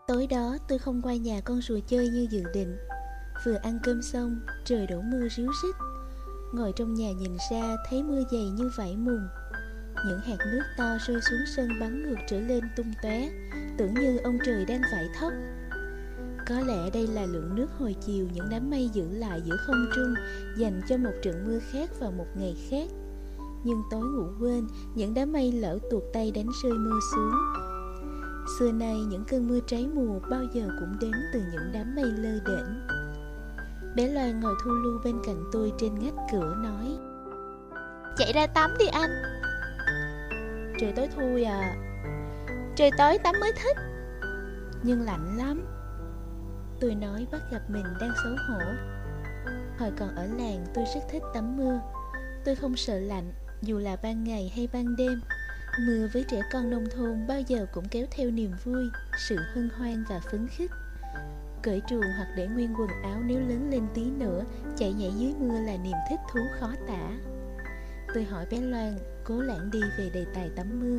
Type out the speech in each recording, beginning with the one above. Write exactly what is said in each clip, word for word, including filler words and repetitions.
Tối đó tôi không qua nhà con rùa chơi như dự định. Vừa ăn cơm xong, trời đổ mưa ríu rít. Ngồi trong nhà nhìn ra thấy mưa dày như vải mùng. Những hạt nước to rơi xuống sân bắn ngược trở lên tung tóe, tưởng như ông trời đang vải thóc. Có lẽ đây là lượng nước hồi chiều những đám mây giữ lại giữa không trung, dành cho một trận mưa khác vào một ngày khác. Nhưng tối ngủ quên, những đám mây lỡ tuột tay đánh rơi mưa xuống. Xưa nay những cơn mưa trái mùa bao giờ cũng đến từ những đám mây lơ đễnh. Bé Loan ngồi thu lu bên cạnh tôi trên ngách cửa nói: Chạy ra tắm đi anh. Trời tối thui à. Trời tối tắm mới thích. Nhưng lạnh lắm. Tôi nói bắt gặp mình đang xấu hổ. Hồi còn ở làng tôi rất thích tắm mưa. Tôi không sợ lạnh, dù là ban ngày hay ban đêm. Mưa với trẻ con nông thôn bao giờ cũng kéo theo niềm vui, sự hân hoan và phấn khích. Cởi truồng hoặc để nguyên quần áo nếu lớn lên tí nữa, chạy nhảy dưới mưa là niềm thích thú khó tả. Tôi hỏi bé Loan, cố lãng đi về đề tài tắm mưa.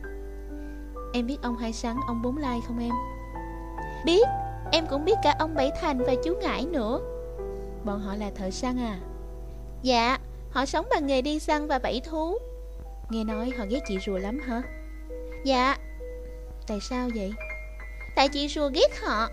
Em biết ông Hai Sắn, ông Bốn Lai không em? Biết, em cũng biết cả ông Bảy Thành và chú Ngải nữa. Bọn họ là thợ săn à? Dạ, họ sống bằng nghề đi săn và bẫy thú. Nghe nói họ ghét chị rùa lắm hả? Dạ. Tại sao vậy? Tại chị rùa ghét họ.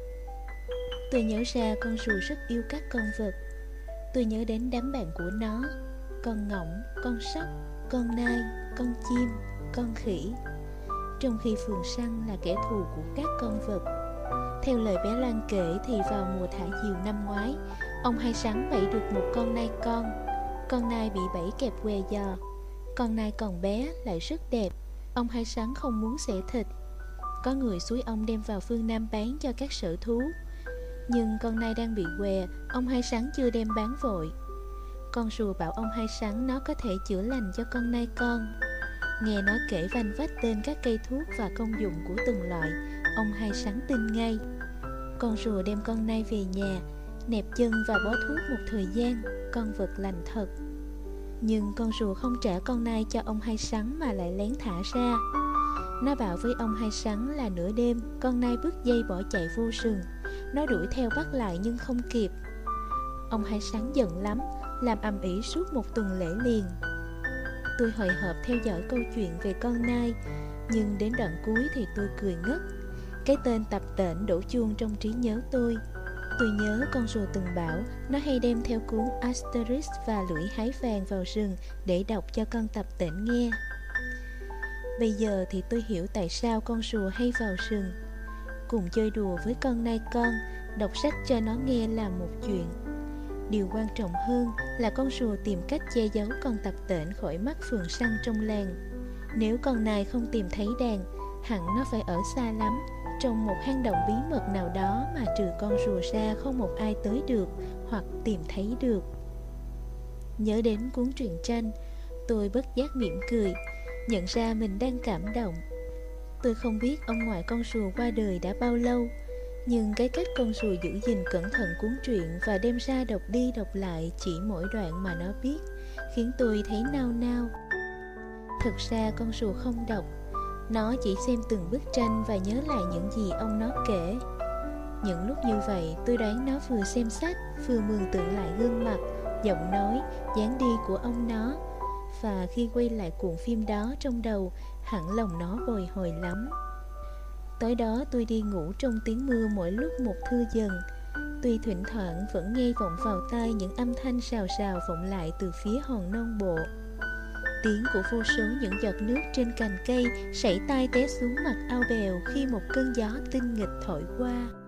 Tôi nhớ ra con rùa rất yêu các con vật. Tôi nhớ đến đám bạn của nó: con ngỗng, con sóc, con nai, con chim, con khỉ. Trong khi phường săn là kẻ thù của các con vật. Theo lời bé Loan kể thì vào mùa thả diều năm ngoái, ông Hai Sắn bẫy được một con nai con. Con nai bị bẫy kẹp què giò. Con nai còn bé lại rất đẹp. Ông Hai Sắn không muốn xẻ thịt. Có người xúi ông đem vào phương Nam bán cho các sở thú. Nhưng con nai đang bị què, ông Hai Sắn chưa đem bán vội. Con rùa bảo ông Hai Sắn nó có thể chữa lành cho con nai con. Nghe nó kể vanh vách tên các cây thuốc và công dụng của từng loại, ông Hai Sắn tin ngay. Con rùa đem con nai về nhà, nẹp chân và bó thuốc một thời gian. Con vật lành thật. Nhưng con rùa không trả con nai cho ông Hai Sắn mà lại lén thả ra. Nó bảo với ông Hai Sắn là nửa đêm con nai bứt dây bỏ chạy vô rừng. Nó đuổi theo bắt lại nhưng không kịp. Ông Hai Sắn giận lắm, làm ầm ĩ suốt một tuần lễ liền. Tôi hồi hộp theo dõi câu chuyện về con nai, nhưng đến đoạn cuối thì tôi cười ngất. Cái tên tập tễnh đổ chuông trong trí nhớ tôi. Tôi nhớ con rùa từng bảo nó hay đem theo cuốn Asterix và lưỡi hái vàng vào rừng để đọc cho con tập tễnh nghe. Bây giờ thì tôi hiểu tại sao con rùa hay vào rừng. Cùng chơi đùa với con nai con, đọc sách cho nó nghe là một chuyện. Điều quan trọng hơn là con rùa tìm cách che giấu con tập tễnh khỏi mắt phường săn trong làng. Nếu con nai không tìm thấy đàn, hẳn nó phải ở xa lắm, trong một hang động bí mật nào đó mà trừ con rùa ra không một ai tới được hoặc tìm thấy được. Nhớ đến cuốn truyện tranh, tôi bất giác mỉm cười, nhận ra mình đang cảm động. Tôi không biết ông ngoại con rùa qua đời đã bao lâu, nhưng cái cách con rùa giữ gìn cẩn thận cuốn truyện và đem ra đọc đi đọc lại chỉ mỗi đoạn mà nó biết, khiến tôi thấy nao nao. Thực ra con rùa không đọc, nó chỉ xem từng bức tranh và nhớ lại những gì ông nó kể. Những lúc như vậy tôi đoán nó vừa xem sách, vừa mường tượng lại gương mặt, giọng nói, dáng đi của ông nó. Và khi quay lại cuộn phim đó trong đầu, hẳn lòng nó bồi hồi lắm. Tối đó tôi đi ngủ trong tiếng mưa mỗi lúc một thưa dần. Tuy thỉnh thoảng vẫn nghe vọng vào tai những âm thanh rào rào vọng lại từ phía hòn non bộ. Tiếng của vô số những giọt nước trên cành cây sảy tai té xuống mặt ao bèo khi một cơn gió tinh nghịch thổi qua.